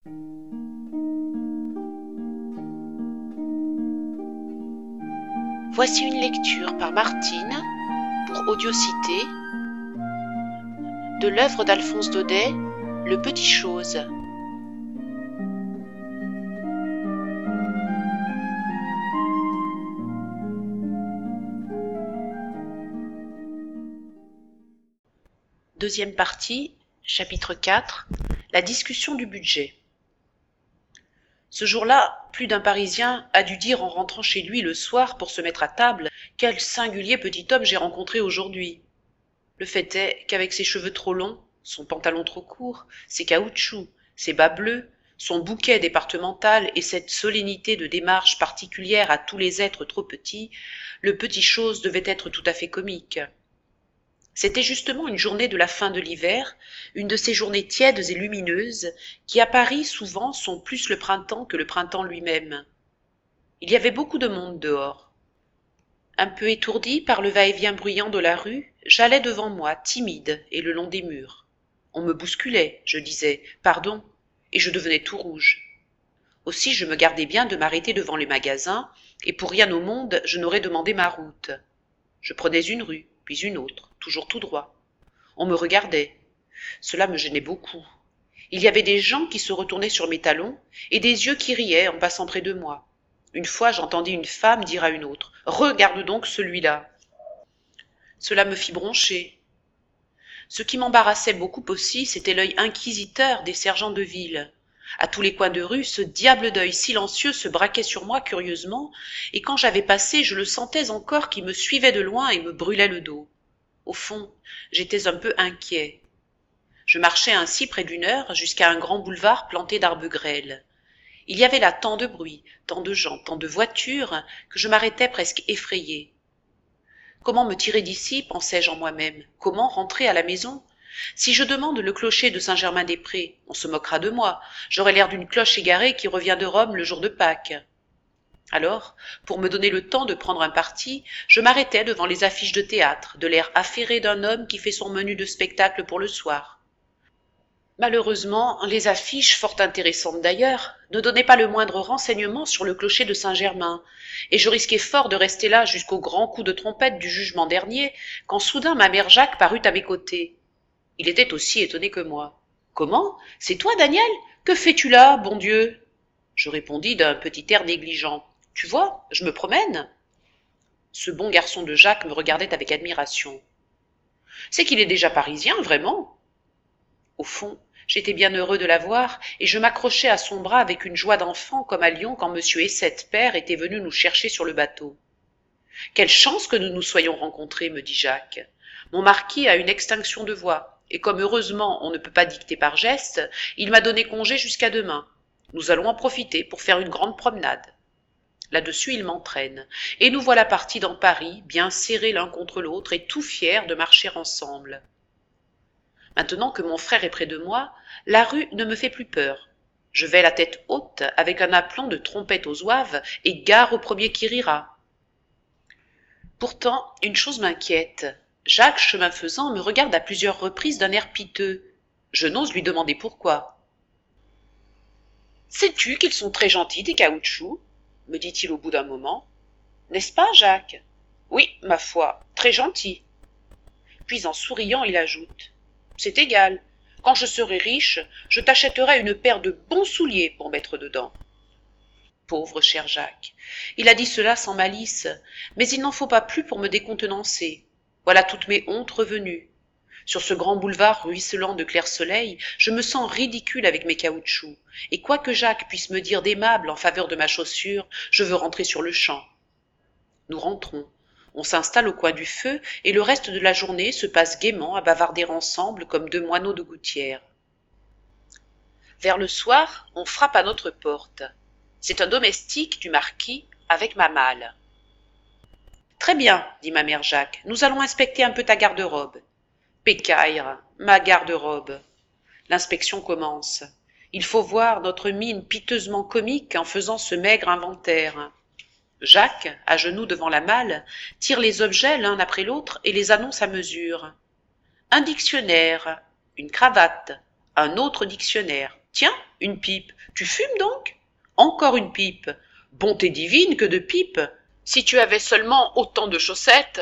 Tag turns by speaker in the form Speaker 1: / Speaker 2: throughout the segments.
Speaker 1: Voici une lecture par Martine pour Audiocité de l'œuvre d'Alphonse Daudet, Le Petit Chose. Deuxième partie, chapitre 4, la discussion du budget. Ce jour-là, plus d'un Parisien a dû dire en rentrant chez lui le soir pour se mettre à table « Quel singulier petit homme j'ai rencontré aujourd'hui !» Le fait est qu'avec ses cheveux trop longs, son pantalon trop court, ses caoutchoucs, ses bas bleus, son bouquet départemental et cette solennité de démarche particulière à tous les êtres trop petits, le petit chose devait être tout à fait comique. C'était justement une journée de la fin de l'hiver, une de ces journées tièdes et lumineuses qui à Paris souvent sont plus le printemps que le printemps lui-même. Il y avait beaucoup de monde dehors. Un peu étourdi par le va-et-vient bruyant de la rue, j'allais devant moi, timide, et le long des murs. On me bousculait, je disais « Pardon », et je devenais tout rouge. Aussi je me gardais bien de m'arrêter devant les magasins, et pour rien au monde je n'aurais demandé ma route. Je prenais une rue, puis une autre, toujours tout droit. On me regardait. Cela me gênait beaucoup. Il y avait des gens qui se retournaient sur mes talons, et des yeux qui riaient en passant près de moi. Une fois j'entendis une femme dire à une autre « Regarde donc celui-là !» Cela me fit broncher. Ce qui m'embarrassait beaucoup aussi, c'était l'œil inquisiteur des sergents de ville. À tous les coins de rue, ce diable d'œil silencieux se braquait sur moi curieusement, et quand j'avais passé, je le sentais encore qui me suivait de loin et me brûlait le dos. Au fond, j'étais un peu inquiet. Je marchais ainsi près d'une heure jusqu'à un grand boulevard planté d'arbres grêles. Il y avait là tant de bruit, tant de gens, tant de voitures, que je m'arrêtais presque effrayé. Comment me tirer d'ici, pensais-je en moi-même? Comment rentrer à la maison? Si je demande le clocher de Saint-Germain-des-Prés, on se moquera de moi. J'aurai l'air d'une cloche égarée qui revient de Rome le jour de Pâques. Alors, pour me donner le temps de prendre un parti, je m'arrêtais devant les affiches de théâtre, de l'air affairé d'un homme qui fait son menu de spectacle pour le soir. Malheureusement, les affiches, fort intéressantes d'ailleurs, ne donnaient pas le moindre renseignement sur le clocher de Saint-Germain, et je risquais fort de rester là jusqu'au grand coup de trompette du jugement dernier, quand soudain ma mère Jacques parut à mes côtés. Il était aussi étonné que moi. « Comment? C'est toi, Daniel? Que fais-tu là, bon Dieu ?» Je répondis d'un petit air négligent. « Tu vois, je me promène. » Ce bon garçon de Jacques me regardait avec admiration. « C'est qu'il est déjà parisien, vraiment ?» Au fond, j'étais bien heureux de la voir, et je m'accrochais à son bras avec une joie d'enfant comme à Lyon quand monsieur Essette père était venu nous chercher sur le bateau. « Quelle chance que nous nous soyons rencontrés, me dit Jacques. Mon marquis a une extinction de voix, et comme heureusement on ne peut pas dicter par geste, il m'a donné congé jusqu'à demain. Nous allons en profiter pour faire une grande promenade. » Là-dessus il m'entraîne, et nous voilà partis dans Paris, bien serrés l'un contre l'autre et tout fiers de marcher ensemble. Maintenant que mon frère est près de moi, la rue ne me fait plus peur. Je vais la tête haute avec un aplomb de trompette aux ouaves et gare au premier qui rira. Pourtant, une chose m'inquiète. Jacques, chemin faisant, me regarde à plusieurs reprises d'un air piteux. Je n'ose lui demander pourquoi. « Sais-tu qu'ils sont très gentils, tes caoutchoucs ?» me dit-il au bout d'un moment. « N'est-ce pas, Jacques ?»« Oui, ma foi, très gentils. » Puis en souriant, il ajoute. « C'est égal. Quand je serai riche, je t'achèterai une paire de bons souliers pour mettre dedans. » Pauvre cher Jacques. Il a dit cela sans malice, mais il n'en faut pas plus pour me décontenancer. Voilà toutes mes hontes revenues. Sur ce grand boulevard ruisselant de clair soleil, je me sens ridicule avec mes caoutchoucs, et quoi que Jacques puisse me dire d'aimable en faveur de ma chaussure, je veux rentrer sur le champ. Nous rentrons. On s'installe au coin du feu, et le reste de la journée se passe gaiement à bavarder ensemble comme deux moineaux de gouttière. Vers le soir, on frappe à notre porte. C'est un domestique du marquis avec ma malle. « Très bien, dit ma mère Jacques, nous allons inspecter un peu ta garde-robe. » Pécaïre, ma garde-robe. L'inspection commence. Il faut voir notre mine piteusement comique en faisant ce maigre inventaire. Jacques, à genoux devant la malle, tire les objets l'un après l'autre et les annonce à mesure. Un dictionnaire, une cravate, un autre dictionnaire, Tiens, une pipe. Tu fumes donc? Encore une pipe. Bonté divine que de pipe. Si tu avais seulement autant de chaussettes.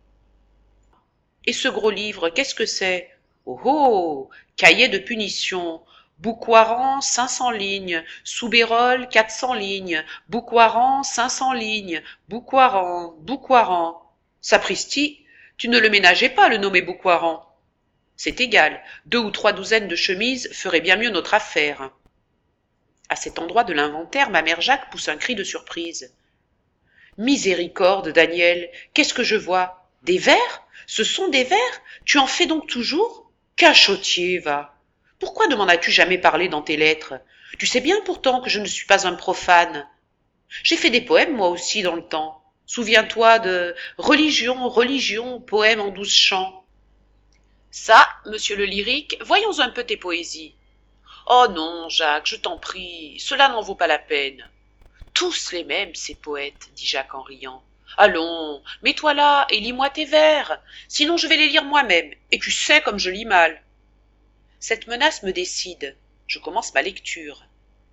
Speaker 1: Et ce gros livre, qu'est-ce que c'est? Oh oh! Cahier de punition. Boucoiran, 500 lignes. Soubérol, 400 lignes. Boucoiran, 500 lignes. Boucoiran. Sapristi, tu ne le ménageais pas, le nommé Boucoiran. C'est égal, 2 ou 3 douzaines de chemises feraient bien mieux notre affaire. À cet endroit de l'inventaire, ma mère Jacques pousse un cri de surprise. Miséricorde, Daniel, qu'est-ce que je vois? Des vers? Ce sont des vers? Tu en fais donc toujours? Cachotier, va. Pourquoi ne m'en as-tu jamais parlé dans tes lettres? Tu sais bien pourtant que je ne suis pas un profane. J'ai fait des poèmes moi aussi dans le temps. Souviens-toi de Religion, poème en 12 chants. Ça, monsieur le lyrique, voyons un peu tes poésies. Oh non, Jacques, je t'en prie, cela n'en vaut pas la peine. Tous les mêmes, ces poètes, dit Jacques en riant. Allons, mets-toi là et lis-moi tes vers, sinon je vais les lire moi-même, et tu sais comme je lis mal. Cette menace me décide. Je commence ma lecture.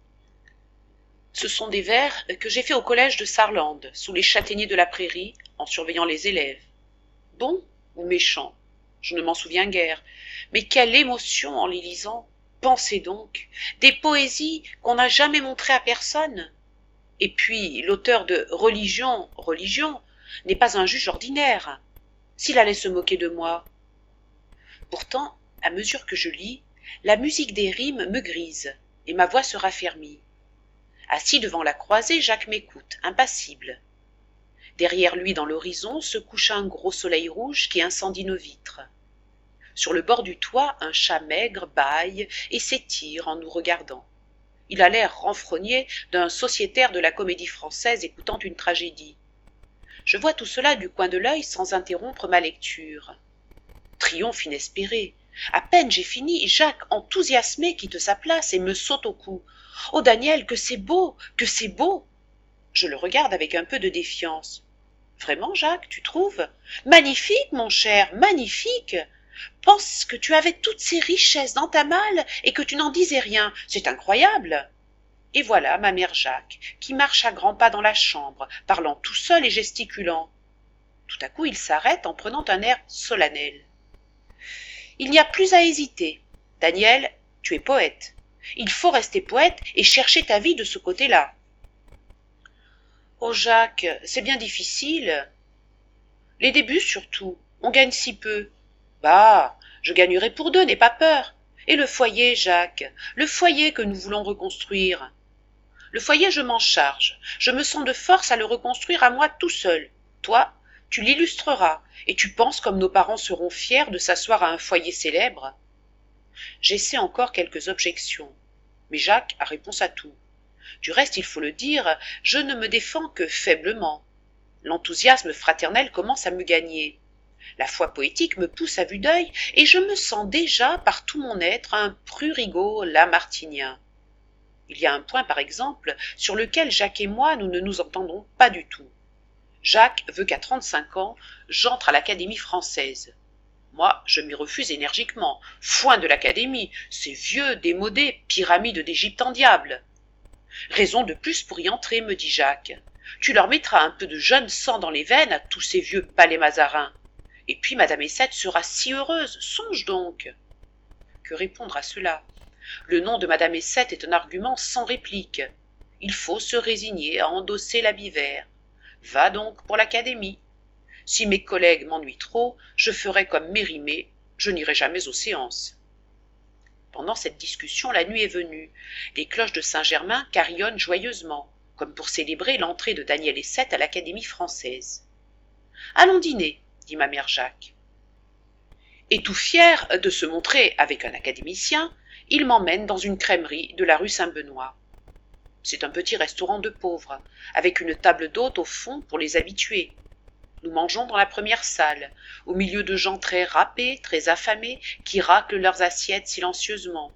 Speaker 1: Ce sont des vers que j'ai faits au collège de Sarland, sous les châtaigniers de la prairie, en surveillant les élèves. Bons ou méchants, je ne m'en souviens guère, mais quelle émotion en les lisant. Pensez donc, des poésies qu'on n'a jamais montrées à personne. Et puis, l'auteur de Religion, n'est pas un juge ordinaire. S'il allait se moquer de moi. Pourtant, à mesure que je lis, la musique des rimes me grise, et ma voix se raffermit. Assis devant la croisée, Jacques m'écoute, impassible. Derrière lui, dans l'horizon, se couche un gros soleil rouge qui incendie nos vitres. Sur le bord du toit, un chat maigre bâille et s'étire en nous regardant. Il a l'air renfrogné d'un sociétaire de la Comédie Française écoutant une tragédie. Je vois tout cela du coin de l'œil sans interrompre ma lecture. Triomphe inespéré. À peine j'ai fini, Jacques, enthousiasmé, quitte sa place et me saute au cou. Oh Daniel, que c'est beau, que c'est beau! Je le regarde avec un peu de défiance. Vraiment, Jacques, tu trouves? Magnifique, mon cher, magnifique! Pense que tu avais toutes ces richesses dans ta malle et que tu n'en disais rien. C'est incroyable! Et voilà ma mère Jacques, qui marche à grands pas dans la chambre, parlant tout seul et gesticulant. Tout à coup, il s'arrête en prenant un air solennel. Il n'y a plus à hésiter. Daniel, tu es poète. Il faut rester poète et chercher ta vie de ce côté-là. Oh Jacques, c'est bien difficile. Les débuts surtout, on gagne si peu. Bah, je gagnerai pour 2, n'aie pas peur. Et le foyer, Jacques, le foyer que nous voulons reconstruire. Le foyer, je m'en charge. Je me sens de force à le reconstruire à moi tout seul. Toi, tu l'illustreras, et tu penses comme nos parents seront fiers de s'asseoir à un foyer célèbre. J'essaie encore quelques objections, mais Jacques a réponse à tout. Du reste, il faut le dire, je ne me défends que faiblement. L'enthousiasme fraternel commence à me gagner. La foi poétique me pousse à vue d'œil, et je me sens déjà par tout mon être un prurigo lamartinien. Il y a un point, par exemple, sur lequel Jacques et moi nous ne nous entendons pas du tout. Jacques veut qu'à 35 ans, j'entre à l'Académie française. Moi, je m'y refuse énergiquement. Foin de l'Académie, c'est vieux, démodé, pyramide d'Égypte en diable. Raison de plus pour y entrer, me dit Jacques. Tu leur mettras un peu de jeune sang dans les veines à tous ces vieux palais mazarins. Et puis Madame Essette sera si heureuse, songe donc. Que répondre à cela? Le nom de Madame Essette est un argument sans réplique. Il faut se résigner à endosser l'habit vert. Va donc pour l'Académie. Si mes collègues m'ennuient trop, je ferai comme Mérimée, je n'irai jamais aux séances. Pendant cette discussion, la nuit est venue. Les cloches de Saint-Germain carillonnent joyeusement, comme pour célébrer l'entrée de Daniel Essette à l'Académie française. Allons dîner, dit ma mère Jacques. Et tout fier de se montrer avec un académicien, il m'emmène dans une crèmerie de la rue Saint-Benoît. C'est un petit restaurant de pauvres, avec une table d'hôte au fond pour les habitués. Nous mangeons dans la première salle, au milieu de gens très râpés, très affamés, qui raclent leurs assiettes silencieusement.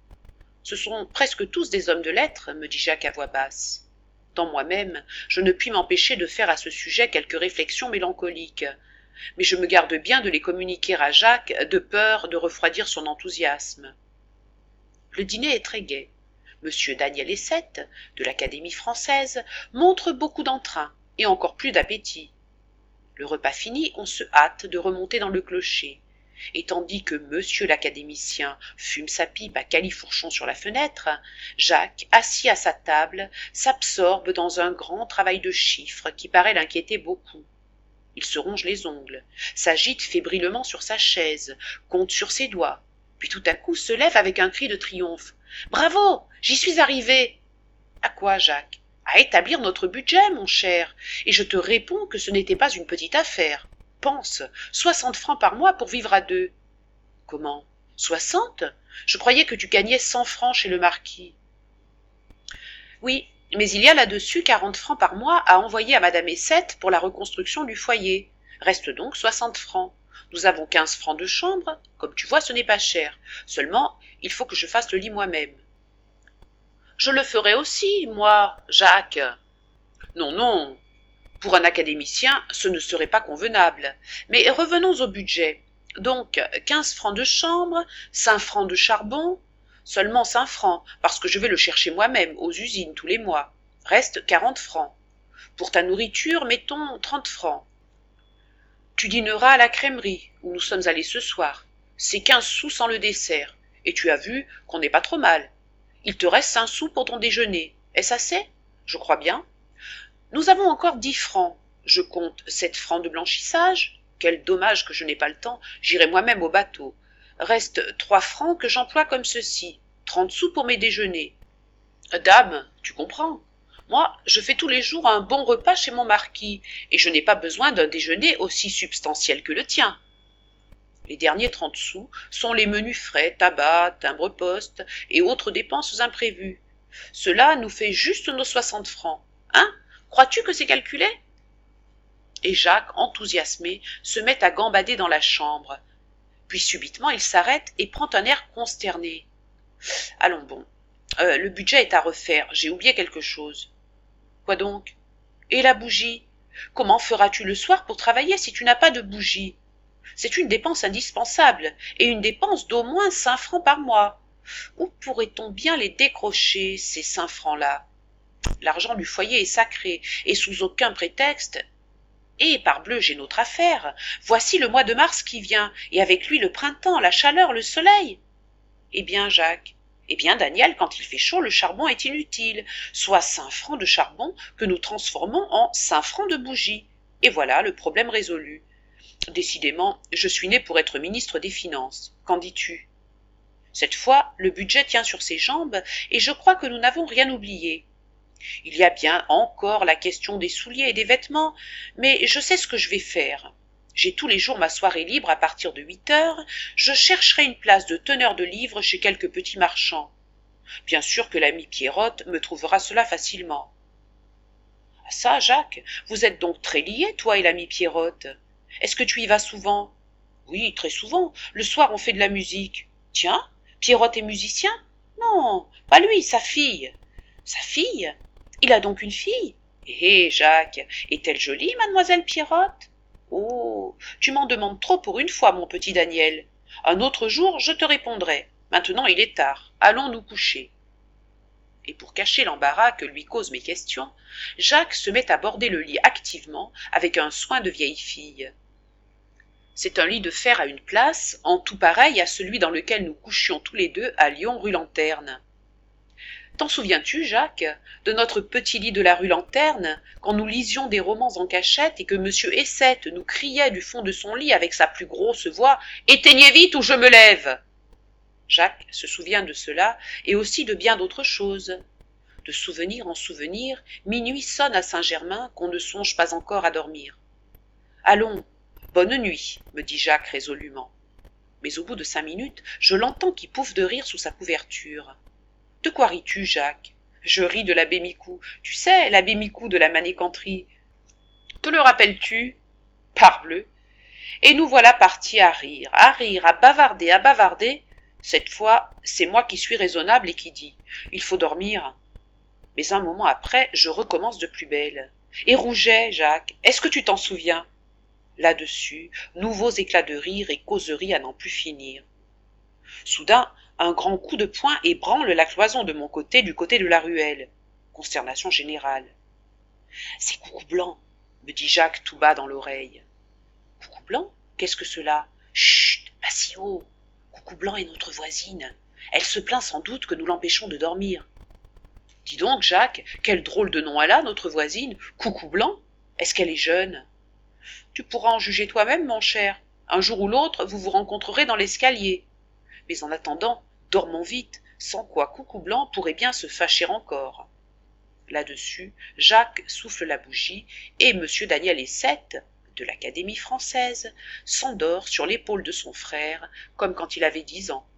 Speaker 1: Ce sont presque tous des hommes de lettres, me dit Jacques à voix basse. Dans moi-même, je ne puis m'empêcher de faire à ce sujet quelques réflexions mélancoliques, mais je me garde bien de les communiquer à Jacques, de peur de refroidir son enthousiasme. Le dîner est très gai. Monsieur Daniel Essette, de l'Académie française, montre beaucoup d'entrain et encore plus d'appétit. Le repas fini, on se hâte de remonter dans le clocher, et tandis que monsieur l'académicien fume sa pipe à califourchon sur la fenêtre, Jacques, assis à sa table, s'absorbe dans un grand travail de chiffres qui paraît l'inquiéter beaucoup. Il se ronge les ongles, s'agite fébrilement sur sa chaise, compte sur ses doigts, puis tout à coup se lève avec un cri de triomphe. « Bravo, j'y suis arrivé !»« À quoi, Jacques ? » ?»« À établir notre budget, mon cher, et je te réponds que ce n'était pas une petite affaire. Pense, 60 francs par mois pour vivre à deux. »« Comment ? 60 ? Je croyais que tu gagnais 100 francs chez le marquis. »« Oui, mais il y a là-dessus 40 francs par mois à envoyer à madame Essette pour la reconstruction du foyer. Reste donc 60 francs. Nous avons 15 francs de chambre. Comme tu vois, ce n'est pas cher. Seulement, il faut que je fasse le lit moi-même. »« Je le ferai aussi, moi, Jacques. »« Non, non. Pour un académicien, ce ne serait pas convenable. Mais revenons au budget. Donc, 15 francs de chambre, 5 francs de charbon, seulement 5 francs, parce que je vais le chercher moi-même aux usines tous les mois. Reste 40 francs. Pour ta nourriture, mettons 30 francs. Tu dîneras à la crèmerie, où nous sommes allés ce soir. C'est 15 sous sans le dessert. Et tu as vu qu'on n'est pas trop mal. Il te reste 5 sous pour ton déjeuner. Est-ce assez ? Je crois bien. Nous avons encore 10 francs. Je compte 7 francs de blanchissage. Quel dommage que je n'ai pas le temps, j'irai moi-même au bateau. Reste 3 francs que j'emploie comme ceci. 30 sous pour mes déjeuners. Dame, tu comprends. Moi, je fais tous les jours un bon repas chez mon marquis, et je n'ai pas besoin d'un déjeuner aussi substantiel que le tien. Les derniers 30 sous sont les menus frais, tabac, timbre-poste et autres dépenses imprévues. Cela nous fait juste nos 60 francs. Hein ? Crois-tu que c'est calculé ? Et Jacques, enthousiasmé, se met à gambader dans la chambre. Puis subitement il s'arrête et prend un air consterné. « Allons bon, le budget est à refaire, j'ai oublié quelque chose. »« Quoi donc ? Et la bougie ? Comment feras-tu le soir pour travailler si tu n'as pas de bougie ? C'est une dépense indispensable, et une dépense d'au moins 5 francs par mois. Où pourrait-on bien les décrocher, ces 5 francs-là ? L'argent du foyer est sacré, et sous aucun prétexte. Et parbleu, j'ai notre affaire. Voici le mois de mars qui vient, et avec lui le printemps, la chaleur, le soleil. Eh bien, Jacques, eh bien, Daniel, quand il fait chaud, le charbon est inutile. Soit 5 francs de charbon que nous transformons en 5 francs de bougie. Et voilà le problème résolu. Décidément, je suis né pour être ministre des Finances. Qu'en dis-tu ? Cette fois, le budget tient sur ses jambes, et je crois que nous n'avons rien oublié. Il y a bien encore la question des souliers et des vêtements, mais je sais ce que je vais faire. J'ai tous les jours ma soirée libre à partir de 8 heures, je chercherai une place de teneur de livres chez quelques petits marchands. Bien sûr que l'ami Pierrotte me trouvera cela facilement. Ah ça, Jacques, vous êtes donc très liés, toi et l'ami Pierrotte. Est-ce que tu y vas souvent ? Oui, très souvent. Le soir, on fait de la musique. Tiens, Pierrotte est musicien ? Non, pas lui, sa fille. Sa fille ? Il a donc une fille ? Eh, Jacques, est-elle jolie, mademoiselle Pierrotte ? Oh, tu m'en demandes trop pour une fois, mon petit Daniel. Un autre jour, je te répondrai. Maintenant, il est tard. Allons nous coucher. Et pour cacher l'embarras que lui causent mes questions, Jacques se met à border le lit activement avec un soin de vieille fille. C'est un lit de fer à une place, en tout pareil à celui dans lequel nous couchions tous les deux à Lyon rue Lanterne. T'en souviens-tu, Jacques, de notre petit lit de la rue Lanterne, quand nous lisions des romans en cachette et que monsieur Essette nous criait du fond de son lit avec sa plus grosse voix « Éteignez vite ou je me lève !» Jacques se souvient de cela et aussi de bien d'autres choses. De souvenir en souvenir, minuit sonne à Saint-Germain qu'on ne songe pas encore à dormir. « Allons, bonne nuit, me dit Jacques résolument. Mais au bout de 5 minutes, je l'entends qui pouffe de rire sous sa couverture. De quoi ris-tu, Jacques ? Je ris de l'abbé Micou. Tu sais, l'abbé Micou de la Manécanterie. Te le rappelles-tu ? Parbleu. Et nous voilà partis à rire, à bavarder, à bavarder. Cette fois, c'est moi qui suis raisonnable et qui dis « Il faut dormir ». Mais un moment après, je recommence de plus belle. Et Rouget, Jacques, est-ce que tu t'en souviens ? Là-dessus, nouveaux éclats de rire et causeries à n'en plus finir. Soudain, Un grand coup de poing ébranle la cloison de mon côté du côté de la ruelle. Consternation générale. C'est Coucou Blanc, me dit Jacques tout bas dans l'oreille. Coucou Blanc? Qu'est-ce que cela? Chut, pas si haut. Coucou Blanc est notre voisine. Elle se plaint sans doute que nous l'empêchons de dormir. Dis donc, Jacques, quel drôle de nom elle a, notre voisine, Coucou Blanc. Est-ce qu'elle est jeune? Tu pourras en juger toi-même, mon cher. Un jour ou l'autre, vous vous rencontrerez dans l'escalier. Mais en attendant, dormons vite, sans quoi Coucou Blanc pourrait bien se fâcher encore. Là-dessus, Jacques souffle la bougie et M. Daniel Essette, de l'Académie française, s'endort sur l'épaule de son frère, comme quand il avait 10 ans.